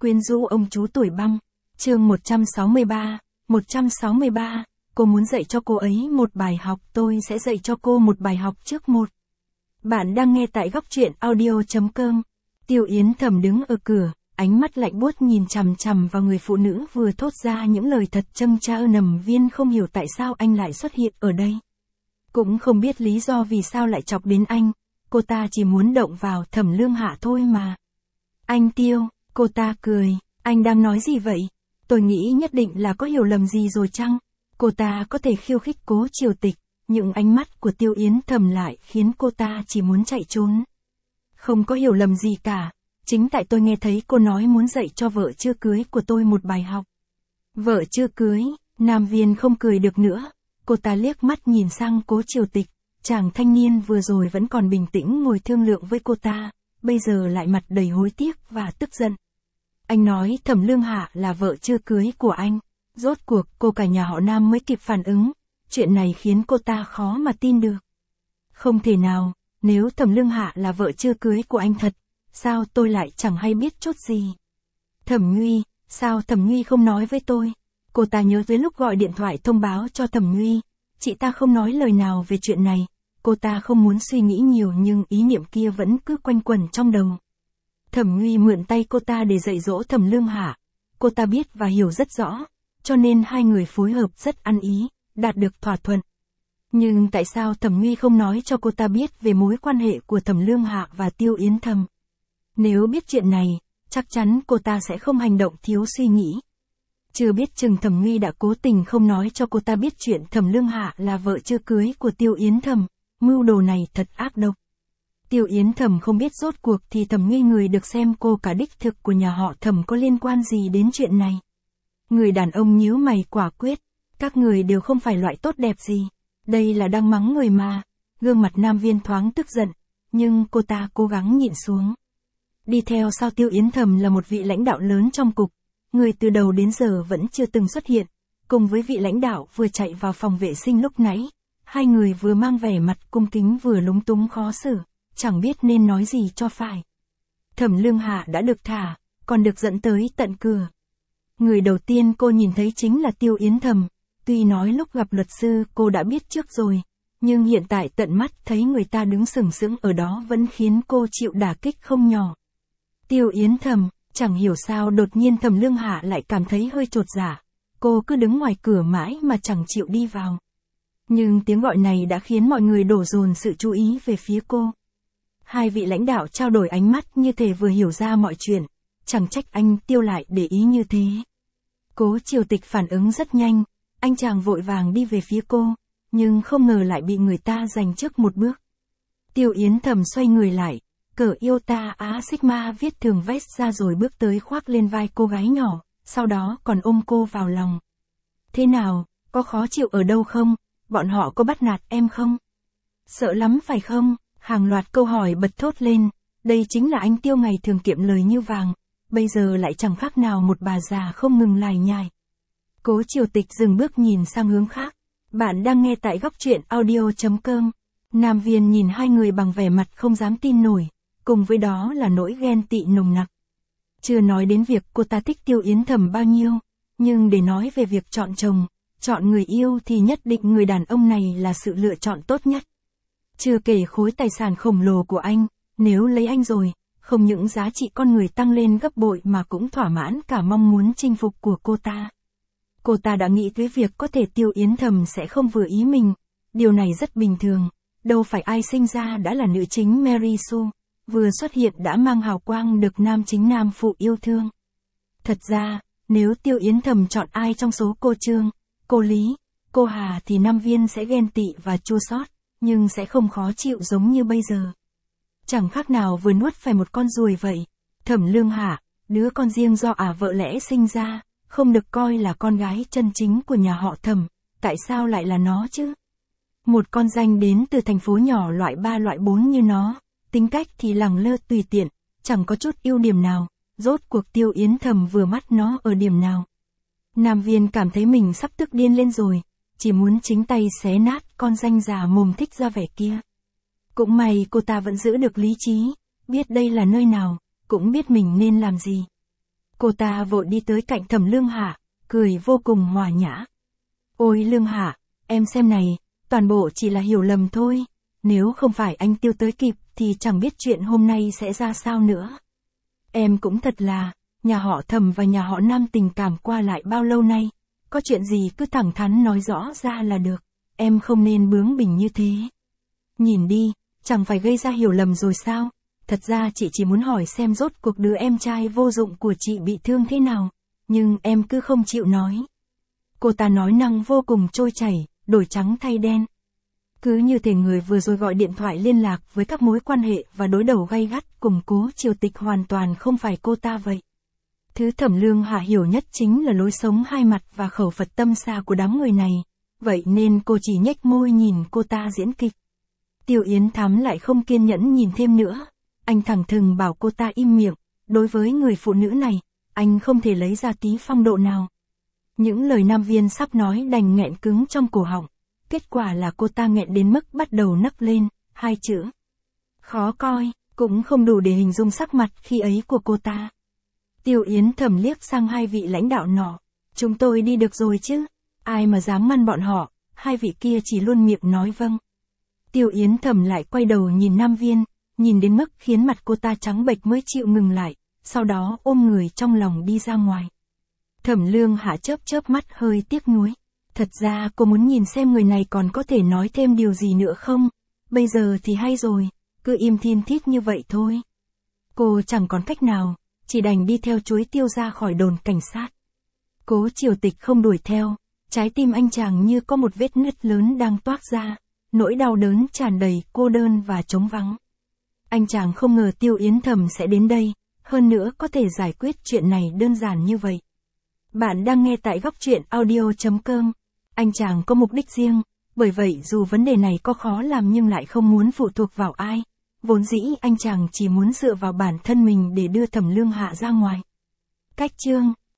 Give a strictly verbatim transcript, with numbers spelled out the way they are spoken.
Quyến rũ ông chú tuổi băng. Chương một trăm sáu mươi ba, một trăm sáu mươi ba, cô muốn dạy cho cô ấy một bài học, tôi sẽ dạy cho cô một bài học trước một. Bạn đang nghe tại góc truyện audio chấm com. Tiêu Yến Thầm đứng ở cửa, ánh mắt lạnh buốt nhìn chằm chằm vào người phụ nữ vừa thốt ra những lời thật châm tra. Nằm Viên không hiểu tại sao anh lại xuất hiện ở đây. Cũng không biết lý do vì sao lại chọc đến anh, cô ta chỉ muốn động vào Thẩm Lương Hạ thôi mà. Anh Tiêu, cô ta cười, anh đang nói gì vậy? Tôi nghĩ nhất định là có hiểu lầm gì rồi chăng? Cô ta có thể khiêu khích Cố Triều Tịch, nhưng ánh mắt của Tiêu Yến Thầm lại khiến cô ta chỉ muốn chạy trốn. Không có hiểu lầm gì cả, chính tại tôi nghe thấy cô nói muốn dạy cho vợ chưa cưới của tôi một bài học. Vợ chưa cưới, Nam Viên không cười được nữa, cô ta liếc mắt nhìn sang Cố Triều Tịch, chàng thanh niên vừa rồi vẫn còn bình tĩnh ngồi thương lượng với cô ta, bây giờ lại mặt đầy hối tiếc và tức giận. Anh nói Thẩm Lương Hạ là vợ chưa cưới của anh, rốt cuộc cô cả nhà họ Nam mới kịp phản ứng, chuyện này khiến cô ta khó mà tin được. Không thể nào, nếu Thẩm Lương Hạ là vợ chưa cưới của anh thật, sao tôi lại chẳng hay biết chút gì? Thẩm Nguy, sao Thẩm Nguy không nói với tôi? Cô ta nhớ tới lúc gọi điện thoại thông báo cho Thẩm Nguy, chị ta không nói lời nào về chuyện này, cô ta không muốn suy nghĩ nhiều nhưng ý niệm kia vẫn cứ quanh quẩn trong đầu. Thẩm Nguy mượn tay cô ta để dạy dỗ Thẩm Lương Hạ, cô ta biết và hiểu rất rõ, cho nên hai người phối hợp rất ăn ý, đạt được thỏa thuận. Nhưng tại sao Thẩm Nguy không nói cho cô ta biết về mối quan hệ của Thẩm Lương Hạ và Tiêu Yến Thầm? Nếu biết chuyện này, chắc chắn cô ta sẽ không hành động thiếu suy nghĩ. Chưa biết chừng Thẩm Nguy đã cố tình không nói cho cô ta biết chuyện Thẩm Lương Hạ là vợ chưa cưới của Tiêu Yến Thầm, mưu đồ này thật ác độc. Tiêu Yến Thầm không biết rốt cuộc thì Thẩm Nguy người được xem cô cả đích thực của nhà họ Thẩm có liên quan gì đến chuyện này. Người đàn ông nhíu mày quả quyết, các người đều không phải loại tốt đẹp gì, đây là đang mắng người mà. Gương mặt Nam Viên thoáng tức giận, nhưng cô ta cố gắng nhịn xuống. Đi theo sau Tiêu Yến Thầm là một vị lãnh đạo lớn trong cục, người từ đầu đến giờ vẫn chưa từng xuất hiện, cùng với vị lãnh đạo vừa chạy vào phòng vệ sinh lúc nãy, hai người vừa mang vẻ mặt cung kính vừa lúng túng khó xử, chẳng biết nên nói gì cho phải. Thẩm Lương Hạ đã được thả, còn được dẫn tới tận cửa. Người đầu tiên cô nhìn thấy chính là Tiêu Yến Thầm, tuy nói lúc gặp luật sư cô đã biết trước rồi, nhưng hiện tại tận mắt thấy người ta đứng sừng sững ở đó vẫn khiến cô chịu đả kích không nhỏ. Tiêu Yến Thầm, chẳng hiểu sao đột nhiên Thẩm Lương Hạ lại cảm thấy hơi chột dạ, cô cứ đứng ngoài cửa mãi mà chẳng chịu đi vào. Nhưng tiếng gọi này đã khiến mọi người đổ dồn sự chú ý về phía cô. Hai vị lãnh đạo trao đổi ánh mắt như thể vừa hiểu ra mọi chuyện, chẳng trách anh Tiêu lại để ý như thế. Cố Triều Tịch phản ứng rất nhanh, anh chàng vội vàng đi về phía cô, nhưng không ngờ lại bị người ta giành trước một bước. Tiêu Yến Thầm xoay người lại, cởi Iota Á Sigma viết thường vest ra rồi bước tới khoác lên vai cô gái nhỏ, sau đó còn ôm cô vào lòng. Thế nào, có khó chịu ở đâu không? Bọn họ có bắt nạt em không? Sợ lắm phải không? Hàng loạt câu hỏi bật thốt lên, đây chính là anh Tiêu ngày thường kiệm lời như vàng, bây giờ lại chẳng khác nào một bà già không ngừng lải nhải. Cố Triều Tịch dừng bước nhìn sang hướng khác. Bạn đang nghe tại góc truyện audio chấm com. Nam Viên nhìn hai người bằng vẻ mặt không dám tin nổi, cùng với đó là nỗi ghen tị nồng nặc. Chưa nói đến việc cô ta thích Tiêu Yến Thầm bao nhiêu, nhưng để nói về việc chọn chồng, chọn người yêu thì nhất định người đàn ông này là sự lựa chọn tốt nhất. Chưa kể khối tài sản khổng lồ của anh, nếu lấy anh rồi, không những giá trị con người tăng lên gấp bội mà cũng thỏa mãn cả mong muốn chinh phục của cô ta. Cô ta đã nghĩ tới việc có thể Tiêu Yến Thầm sẽ không vừa ý mình, điều này rất bình thường, đâu phải ai sinh ra đã là nữ chính Mary Sue, vừa xuất hiện đã mang hào quang được nam chính nam phụ yêu thương. Thật ra, nếu Tiêu Yến Thầm chọn ai trong số cô Trương, cô Lý, cô Hà thì Nam Viên sẽ ghen tị và chua xót, nhưng sẽ không khó chịu giống như bây giờ. Chẳng khác nào vừa nuốt phải một con ruồi vậy. Thẩm Lương Hạ, đứa con riêng do ả vợ lẽ sinh ra, không được coi là con gái chân chính của nhà họ Thẩm, tại sao lại là nó chứ? Một con danh đến từ thành phố nhỏ loại ba loại bốn như nó, tính cách thì lẳng lơ tùy tiện, chẳng có chút ưu điểm nào, rốt cuộc Tiêu Yến Thầm vừa mắt nó ở điểm nào. Nam Viên cảm thấy mình sắp tức điên lên rồi, chỉ muốn chính tay xé nát con danh già mồm thích ra vẻ kia. Cũng may cô ta vẫn giữ được lý trí, biết đây là nơi nào, cũng biết mình nên làm gì. Cô ta vội đi tới cạnh Thẩm Lương Hạ, cười vô cùng hòa nhã. Ôi Lương Hạ, em xem này, toàn bộ chỉ là hiểu lầm thôi. Nếu không phải anh Tiêu tới kịp thì chẳng biết chuyện hôm nay sẽ ra sao nữa. Em cũng thật là, nhà họ Thẩm và nhà họ Nam tình cảm qua lại bao lâu nay, có chuyện gì cứ thẳng thắn nói rõ ra là được, em không nên bướng bỉnh như thế. Nhìn đi, chẳng phải gây ra hiểu lầm rồi sao? Thật ra chị chỉ muốn hỏi xem rốt cuộc đứa em trai vô dụng của chị bị thương thế nào, nhưng em cứ không chịu nói. Cô ta nói năng vô cùng trôi chảy, đổi trắng thay đen. Cứ như thể người vừa rồi gọi điện thoại liên lạc với các mối quan hệ và đối đầu gay gắt cùng Cố Triều Tịch hoàn toàn không phải cô ta vậy. Thứ Thẩm Lương Hạ hiểu nhất chính là lối sống hai mặt và khẩu Phật tâm xa của đám người này, vậy nên cô chỉ nhếch môi nhìn cô ta diễn kịch. Tiêu Yến Thắm lại không kiên nhẫn nhìn thêm nữa, anh thẳng thừng bảo cô ta im miệng, đối với người phụ nữ này, anh không thể lấy ra tí phong độ nào. Những lời Nam Viên sắp nói đành nghẹn cứng trong cổ họng, kết quả là cô ta nghẹn đến mức bắt đầu nấc lên, hai chữ. Khó coi, cũng không đủ để hình dung sắc mặt khi ấy của cô ta. Tiêu Yến Thẩm liếc sang hai vị lãnh đạo nọ, chúng tôi đi được rồi chứ, ai mà dám ngăn bọn họ, hai vị kia chỉ luôn miệng nói vâng. Tiêu Yến Thẩm lại quay đầu nhìn Nam Viên, nhìn đến mức khiến mặt cô ta trắng bệch mới chịu ngừng lại, sau đó ôm người trong lòng đi ra ngoài. Thẩm Lương Hạ chớp chớp mắt hơi tiếc nuối. Thật ra cô muốn nhìn xem người này còn có thể nói thêm điều gì nữa không, bây giờ thì hay rồi, cứ im thiên thít như vậy thôi. Cô chẳng còn cách nào, chỉ đành đi theo chuối Tiêu ra khỏi đồn cảnh sát. Cố Triều Tịch không đuổi theo, trái tim anh chàng như có một vết nứt lớn đang toát ra, nỗi đau đớn tràn đầy cô đơn và trống vắng. Anh chàng không ngờ Tiêu Yến Thẩm sẽ đến đây, hơn nữa có thể giải quyết chuyện này đơn giản như vậy. Bạn đang nghe tại góc truyện audio chấm com. Anh chàng có mục đích riêng, bởi vậy dù vấn đề này có khó làm nhưng lại không muốn phụ thuộc vào ai. Vốn dĩ anh chàng chỉ muốn dựa vào bản thân mình để đưa Thẩm Lương Hạ ra ngoài. Cách chương